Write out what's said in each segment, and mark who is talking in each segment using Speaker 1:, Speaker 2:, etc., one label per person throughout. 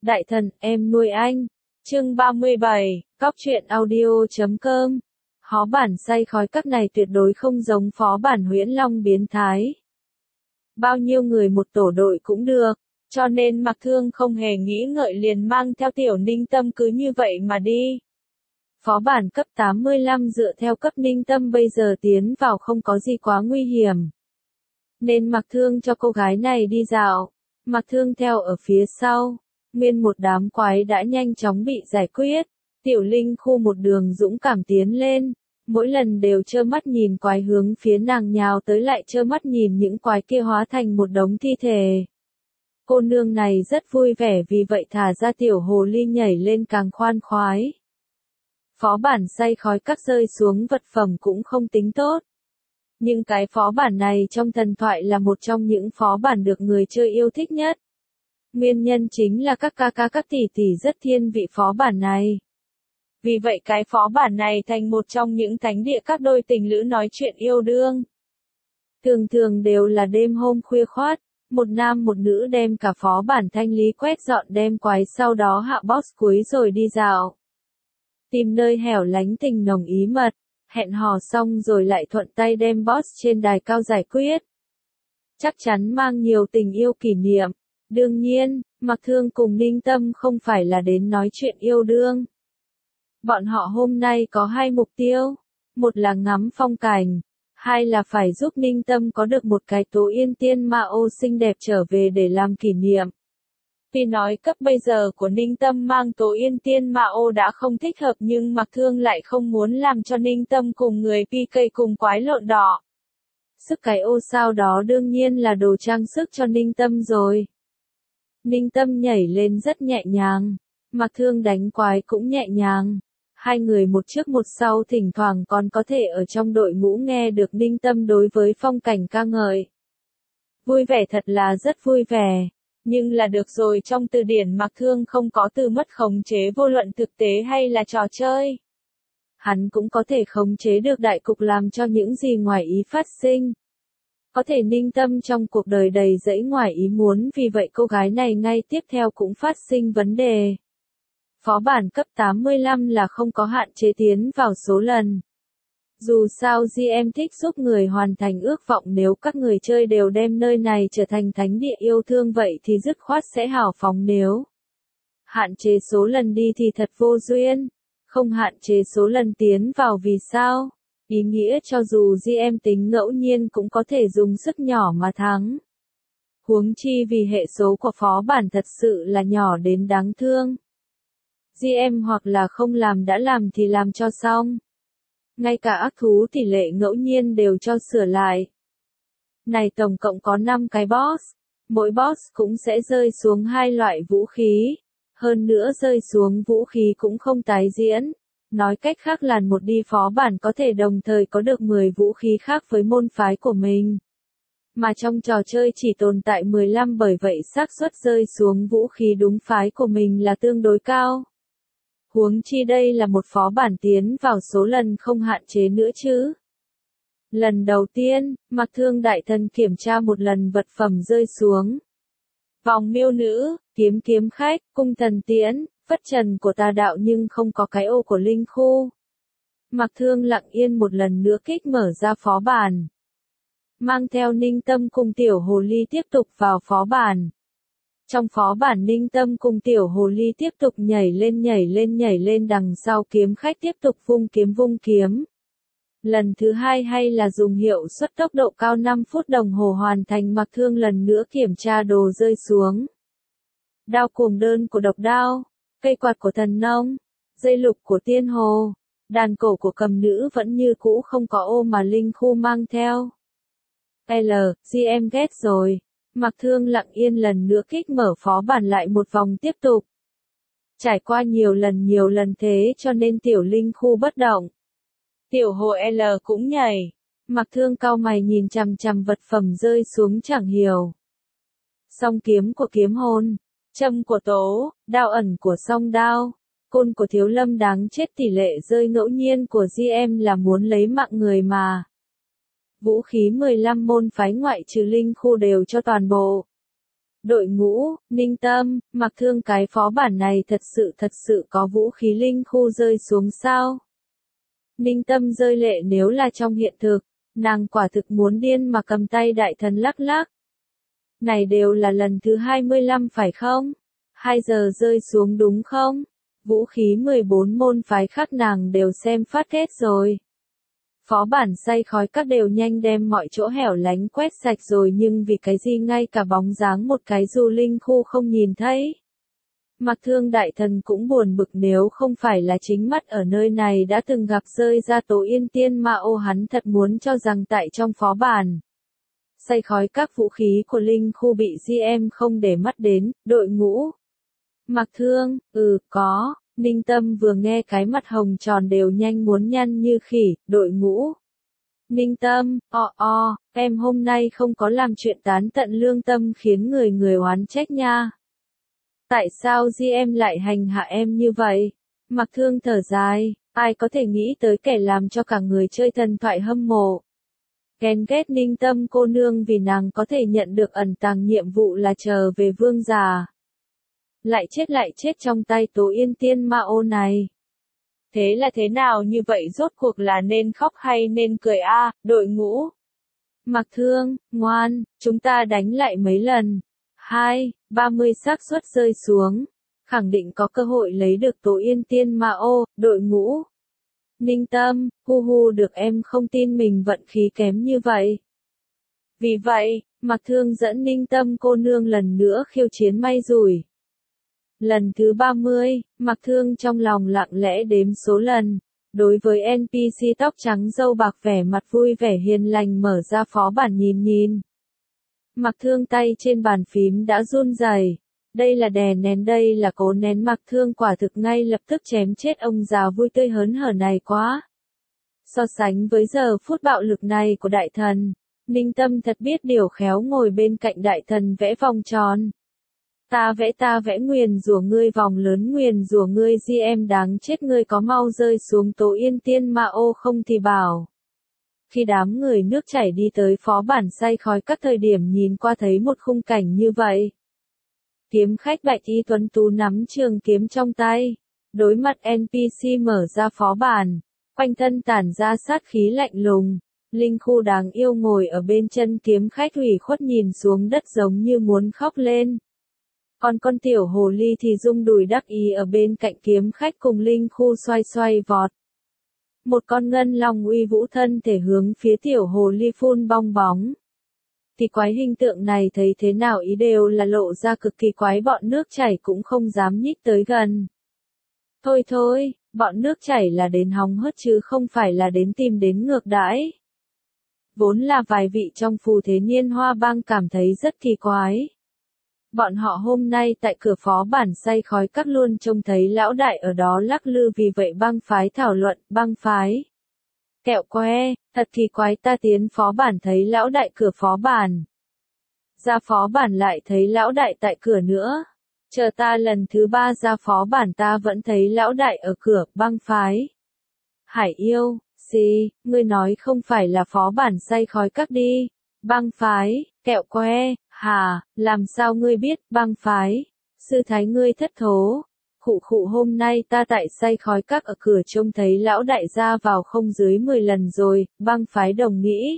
Speaker 1: Đại thần, em nuôi anh. Chương 37, Cóc truyện audio.com. Phó bản say khói các này tuyệt đối không giống phó bản Huyễn Long biến thái. Bao nhiêu người một tổ đội cũng được, cho nên Mạc Thương không hề nghĩ ngợi liền mang theo Tiểu Ninh Tâm cứ như vậy mà đi. Phó bản cấp 85 dựa theo cấp Ninh Tâm bây giờ tiến vào không có gì quá nguy hiểm. Nên Mạc Thương cho cô gái này đi dạo, Mạc Thương theo ở phía sau. Nguyên một đám quái đã nhanh chóng bị giải quyết, Tiểu Linh Khu một đường dũng cảm tiến lên, mỗi lần đều trơ mắt nhìn quái hướng phía nàng nhào tới lại trơ mắt nhìn những quái kia hóa thành một đống thi thể. Cô nương này rất vui vẻ vì vậy thả ra tiểu hồ ly nhảy lên càng khoan khoái. Phó bản say khói các rơi xuống vật phẩm cũng không tính tốt. Nhưng cái phó bản này trong thần thoại là một trong những phó bản được người chơi yêu thích nhất. Nguyên nhân chính là các ca ca các tỷ tỷ rất thiên vị phó bản này. Vì vậy cái phó bản này thành một trong những thánh địa các đôi tình lữ nói chuyện yêu đương. Thường thường đều là đêm hôm khuya khoắt, một nam một nữ đem cả phó bản thanh lý quét dọn đem quái sau đó hạ boss cuối rồi đi dạo. Tìm nơi hẻo lánh tình nồng ý mật, hẹn hò xong rồi lại thuận tay đem boss trên đài cao giải quyết. Chắc chắn mang nhiều tình yêu kỷ niệm. Đương nhiên, Mạc Thương cùng Ninh Tâm không phải là đến nói chuyện yêu đương. Bọn họ hôm nay có hai mục tiêu, một là ngắm phong cảnh, hai là phải giúp Ninh Tâm có được một cái Tố Yên Tiên Ma Ô xinh đẹp trở về để làm kỷ niệm. Tuy nói cấp bây giờ của Ninh Tâm mang Tố Yên Tiên Ma Ô đã không thích hợp nhưng Mạc Thương lại không muốn làm cho Ninh Tâm cùng người PK cùng quái lộn đỏ. Sức cái ô sao đó đương nhiên là đồ trang sức cho Ninh Tâm rồi. Ninh Tâm nhảy lên rất nhẹ nhàng, Mạc Thương đánh quái cũng nhẹ nhàng. Hai người một trước một sau thỉnh thoảng còn có thể ở trong đội ngũ nghe được Ninh Tâm đối với phong cảnh ca ngợi. Vui vẻ thật là rất vui vẻ, nhưng là được rồi trong từ điển Mạc Thương không có từ mất khống chế vô luận thực tế hay là trò chơi. Hắn cũng có thể khống chế được đại cục làm cho những gì ngoài ý phát sinh. Có thể Ninh Tâm trong cuộc đời đầy dẫy ngoài ý muốn vì vậy cô gái này ngay tiếp theo cũng phát sinh vấn đề. Phó bản cấp 85 là không có hạn chế tiến vào số lần. Dù sao GM thích giúp người hoàn thành ước vọng nếu các người chơi đều đem nơi này trở thành thánh địa yêu thương vậy thì dứt khoát sẽ hào phóng nếu. Hạn chế số lần đi thì thật vô duyên, không hạn chế số lần tiến vào vì sao? Ý nghĩa cho dù GM tính ngẫu nhiên cũng có thể dùng sức nhỏ mà thắng. Huống chi vì hệ số của phó bản thật sự là nhỏ đến đáng thương. GM hoặc là không làm đã làm thì làm cho xong. Ngay cả ác thú tỷ lệ ngẫu nhiên đều cho sửa lại. Này tổng cộng có 5 cái boss. Mỗi boss cũng sẽ rơi xuống 2 loại vũ khí. Hơn nữa rơi xuống vũ khí cũng không tái diễn. Nói cách khác là một đi phó bản có thể đồng thời có được 10 vũ khí khác với môn phái của mình. Mà trong trò chơi chỉ tồn tại 15 bởi vậy xác suất rơi xuống vũ khí đúng phái của mình là tương đối cao. Huống chi đây là một phó bản tiến vào số lần không hạn chế nữa chứ. Lần đầu tiên, Mạc Thương đại thần kiểm tra một lần vật phẩm rơi xuống. Vòng miêu nữ, kiếm khách, cung thần tiễn, phất trần của tà đạo nhưng không có cái ô của linh khu. Mạc Thương lặng yên một lần nữa kích mở ra phó bản. Mang theo Ninh Tâm cùng tiểu hồ ly tiếp tục vào phó bản. Trong phó bản Ninh Tâm cùng tiểu hồ ly tiếp tục nhảy lên đằng sau kiếm khách tiếp tục vung kiếm. Lần thứ hai hay là dùng hiệu suất tốc độ cao 5 phút đồng hồ hoàn thành Mạc Thương lần nữa kiểm tra đồ rơi xuống. Đao cuồng đơn của độc đao, cây quạt của thần nông, dây lục của tiên hồ, đàn cổ của cầm nữ vẫn như cũ không có ô mà linh khu mang theo. GM ghét rồi. Mạc Thương lặng yên lần nữa kích mở phó bản lại một vòng tiếp tục. Trải qua nhiều lần thế cho nên tiểu linh khu bất động. Tiểu hồ L cũng nhảy. Mạc Thương cau mày nhìn chằm chằm vật phẩm rơi xuống chẳng hiểu. Song kiếm của kiếm hồn, châm của tố, đao ẩn của song đao, côn của thiếu lâm đáng chết tỷ lệ rơi ngẫu nhiên của GM là muốn lấy mạng người mà. Vũ khí 15 môn phái ngoại trừ linh khu đều cho toàn bộ. Đội ngũ, Ninh Tâm, Mặc Thương cái phó bản này thật sự có vũ khí linh khu rơi xuống sao? Ninh Tâm rơi lệ nếu là trong hiện thực, nàng quả thực muốn điên mà cầm tay đại thần lắc lắc. Này đều là lần thứ 25 phải không? 2 giờ rơi xuống đúng không? Vũ khí 14 môn phái khác nàng đều xem phát hết rồi. Phó bản say khói các đều nhanh đem mọi chỗ hẻo lánh quét sạch rồi nhưng vì cái gì ngay cả bóng dáng một cái du linh khu không nhìn thấy. Mặc Thương đại thần cũng buồn bực nếu không phải là chính mắt ở nơi này đã từng gặp rơi ra Tố Yên Tiên Ma Ô hắn thật muốn cho rằng tại trong phó bản. Say khói các vũ khí của linh khu bị GM không để mắt đến, đội ngũ. Mặc Thương, có. Ninh Tâm vừa nghe cái mặt hồng tròn đều nhanh muốn nhăn như khỉ, đội ngũ. Ninh Tâm, em hôm nay không có làm chuyện tán tận lương tâm khiến người oán trách nha. Tại sao em lại hành hạ em như vậy? Mặc Thương thở dài, ai có thể nghĩ tới kẻ làm cho cả người chơi thần thoại hâm mộ. Ghen ghét Ninh Tâm cô nương vì nàng có thể nhận được ẩn tàng nhiệm vụ là chờ về vương già. Lại chết trong tay Tố Yên Tiên Ma Ô này. Thế là thế nào như vậy rốt cuộc là nên khóc hay nên cười đội ngũ? Mặc Thương, ngoan, chúng ta đánh lại mấy lần. 30 xác suất rơi xuống. Khẳng định có cơ hội lấy được Tố Yên Tiên Ma Ô, đội ngũ. Ninh Tâm, được em không tin mình vận khí kém như vậy. Vì vậy, Mặc Thương dẫn Ninh Tâm cô nương lần nữa khiêu chiến may rủi. Lần thứ 30, Mặc Thương trong lòng lặng lẽ đếm số lần. Đối với NPC tóc trắng râu bạc vẻ mặt vui vẻ hiền lành mở ra phó bản nhìn. Mặc Thương tay trên bàn phím đã run rẩy. Đây là đè nén đây là cố nén Mặc Thương quả thực ngay lập tức chém chết ông già vui tươi hớn hở này quá. So sánh với giờ phút bạo lực này của đại thần, Ninh Tâm thật biết điều khéo ngồi bên cạnh đại thần vẽ vòng tròn. Ta vẽ nguyền rủa ngươi vòng lớn nguyền rủa ngươi GM đáng chết ngươi có mau rơi xuống Tố Yên Tiên Ma Ô không thì bảo. Khi đám người nước chảy đi tới phó bản say khói các thời điểm nhìn qua thấy một khung cảnh như vậy. Kiếm khách Bạch Y tuấn tú nắm trường kiếm trong tay, đối mặt NPC mở ra phó bản, quanh thân tản ra sát khí lạnh lùng, linh khu đáng yêu ngồi ở bên chân kiếm khách ủy khuất nhìn xuống đất giống như muốn khóc lên. Còn con tiểu hồ ly thì rung đùi đắc ý ở bên cạnh kiếm khách cùng linh khu xoay vọt. Một con ngân long uy vũ thân thể hướng phía tiểu hồ ly phun bong bóng. Thì quái hình tượng này thấy thế nào ý đều là lộ ra cực kỳ quái bọn nước chảy cũng không dám nhích tới gần. Thôi, bọn nước chảy là đến hóng hớt chứ không phải là đến tìm đến ngược đãi. Vốn là vài vị trong phù thế niên hoa bang cảm thấy rất kỳ quái. Bọn họ hôm nay tại cửa phó bản say khói các luôn trông thấy lão đại ở đó lắc lư vì vậy bang phái thảo luận bang phái. Kẹo que, thật kỳ quái ta tiến phó bản thấy lão đại cửa phó bản. Ra phó bản lại thấy lão đại tại cửa nữa. Chờ ta lần thứ 3 ra phó bản ta vẫn thấy lão đại ở cửa bang phái. Hải yêu, ngươi nói không phải là phó bản say khói các đi. Bang phái, kẹo que, làm sao ngươi biết bang phái? Sư thái ngươi thất thố. Khụ hôm nay ta tại say khói các ở cửa trông thấy lão đại ra vào không dưới 10 lần rồi, bang phái đồng nghĩ.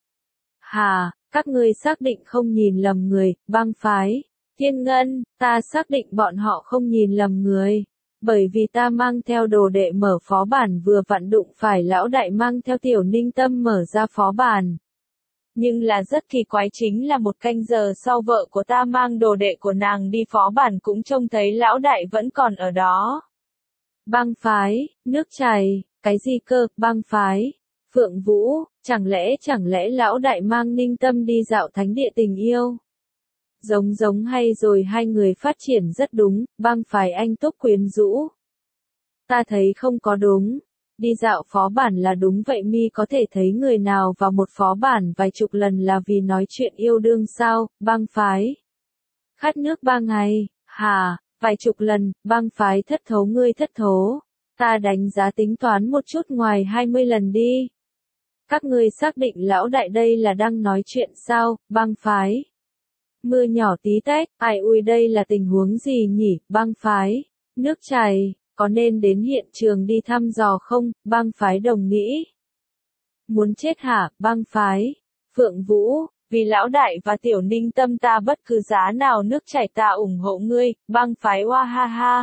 Speaker 1: Các ngươi xác định không nhìn lầm người, bang phái. Thiên Ngân, ta xác định bọn họ không nhìn lầm người. Bởi vì ta mang theo đồ đệ mở phó bản vừa vặn đụng phải lão đại mang theo tiểu Ninh Tâm mở ra phó bản. Nhưng là rất kỳ quái chính là một canh giờ sau vợ của ta mang đồ đệ của nàng đi phó bản cũng trông thấy lão đại vẫn còn ở đó. Bang phái, nước chảy, cái gì cơ, bang phái, Phượng Vũ, chẳng lẽ lão đại mang Ninh Tâm đi dạo thánh địa tình yêu? Giống hay rồi hai người phát triển rất đúng, bang phái anh túc quyến rũ. Ta thấy không có đúng. Đi dạo phó bản là đúng vậy mi có thể thấy người nào vào một phó bản vài chục lần là vì nói chuyện yêu đương sao, bang phái. Khát nước 3 ngày, vài chục lần, bang phái thất thố ngươi thất thố. Ta đánh giá tính toán một chút ngoài 20 lần đi. Các ngươi xác định lão đại đây là đang nói chuyện sao, bang phái. mưa nhỏ tí tách, ai ui đây là tình huống gì nhỉ, bang phái, nước chảy, có nên đến hiện trường đi thăm dò không, bang phái đồng nghĩ. Muốn chết hả, bang phái, Phượng Vũ, vì lão đại và tiểu Ninh Tâm ta bất cứ giá nào nước chảy ta ủng hộ ngươi, bang phái oa ha ha.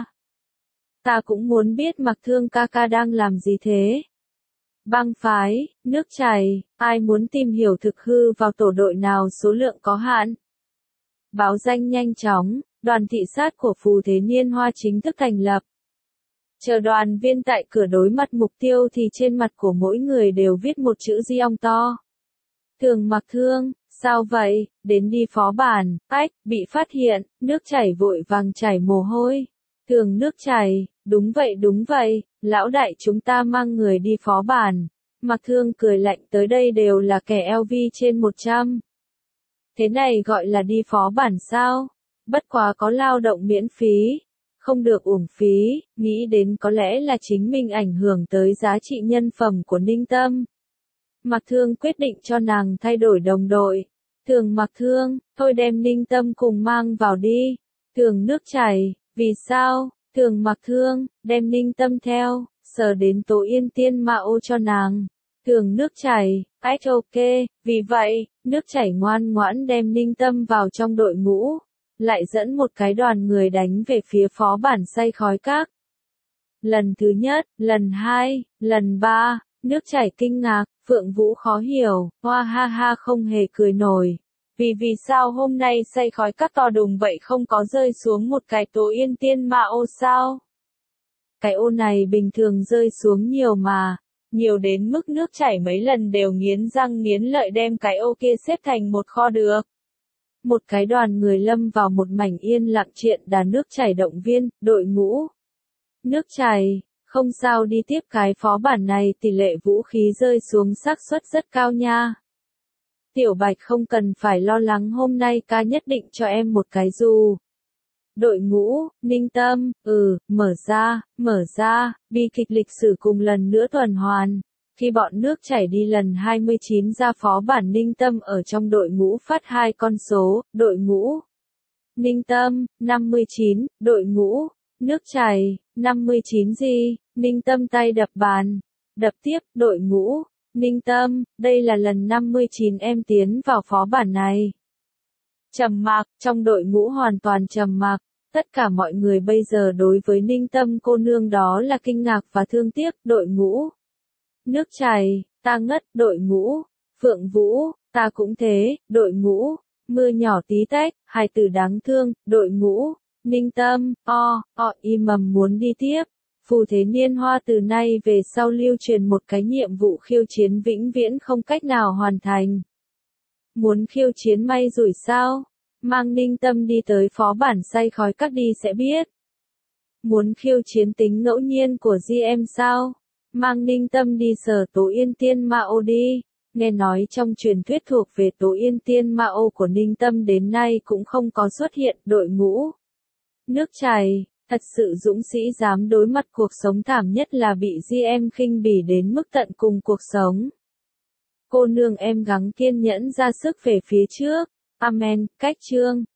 Speaker 1: Ta cũng muốn biết Mặc Thương ca ca đang làm gì thế. Bang phái, nước chảy, ai muốn tìm hiểu thực hư vào tổ đội nào số lượng có hạn. Báo danh nhanh chóng, đoàn thị sát của Phù Thế Niên Hoa chính thức thành lập. Chờ đoàn viên tại cửa đối mặt mục tiêu thì trên mặt của mỗi người đều viết một chữ Di ong to. Thường Mặc Thương, sao vậy, đến đi phó bản, ách, bị phát hiện, nước chảy vội vàng chảy mồ hôi. Thường nước chảy, đúng vậy, lão đại chúng ta mang người đi phó bản. Mặc Thương cười lạnh, tới đây đều là kẻ LV trên 100. Thế này gọi là đi phó bản sao? Bất quá có lao động miễn phí. Không được uổng phí, nghĩ đến có lẽ là chính mình ảnh hưởng tới giá trị nhân phẩm của Ninh Tâm. Mặc Thương quyết định cho nàng thay đổi đồng đội. Thường Mặc Thương, thôi đem Ninh Tâm cùng mang vào đi. Thường nước chảy, vì sao? Thường Mặc Thương, đem Ninh Tâm theo, sờ đến Tố Yên Tiên Ma Ô cho nàng. Thường nước chảy, ok, vì vậy, nước chảy ngoan ngoãn đem Ninh Tâm vào trong đội ngũ, lại dẫn một cái đoàn người đánh về phía phó bản say khói các. Lần thứ nhất, lần hai, lần ba, nước chảy kinh ngạc, Phượng Vũ khó hiểu, hoa ha ha không hề cười nổi. Vì sao hôm nay say khói các to đùng vậy không có rơi xuống một cái Tố Yên Tiên Ma Ô sao? Cái ô này bình thường rơi xuống nhiều mà, nhiều đến mức nước chảy mấy lần đều nghiến răng nghiến lợi đem cái ô kia xếp thành một kho được. Một cái đoàn người lâm vào một mảnh yên lặng triện đà nước chảy động viên, đội ngũ. Nước chảy, không sao đi tiếp cái phó bản này tỷ lệ vũ khí rơi xuống xác suất rất cao nha. Tiểu Bạch không cần phải lo lắng hôm nay ca nhất định cho em một cái dù. Đội ngũ, Ninh Tâm, mở ra, bi kịch lịch sử cùng lần nữa tuần hoàn. Khi bọn nước chảy đi lần 29 ra phó bản Ninh Tâm ở trong đội ngũ phát hai con số, đội ngũ. Ninh Tâm, 59, đội ngũ, nước chảy, 59 gì, Ninh Tâm tay đập bàn. Đập tiếp, đội ngũ, Ninh Tâm, đây là lần 59 em tiến vào phó bản này. Trầm mặc, trong đội ngũ hoàn toàn trầm mặc. Tất cả mọi người bây giờ đối với Ninh Tâm cô nương đó là kinh ngạc và thương tiếc, đội ngũ. Nước chảy, ta ngất, đội ngũ. Phượng Vũ, ta cũng thế, đội ngũ. Mưa nhỏ tí tách, hài tử đáng thương, đội ngũ. Ninh Tâm, y mầm muốn đi tiếp. Phù Thế Niên Hoa từ nay về sau lưu truyền một cái nhiệm vụ khiêu chiến vĩnh viễn không cách nào hoàn thành. Muốn khiêu chiến may rủi sao? Mang Ninh Tâm đi tới phó bản say khói các đi sẽ biết. Muốn khiêu chiến tính ngẫu nhiên của GM sao? Mang Ninh Tâm đi sở Tố Yên Tiên Ma Ô đi. Nghe nói trong truyền thuyết thuộc về Tố Yên Tiên Ma Ô của Ninh Tâm đến nay cũng không có xuất hiện đội ngũ. Nước chảy, thật sự dũng sĩ dám đối mặt cuộc sống thảm nhất là bị GM khinh bỉ đến mức tận cùng cuộc sống. Cô nương em gắng kiên nhẫn ra sức về phía trước. Amen, cách chương.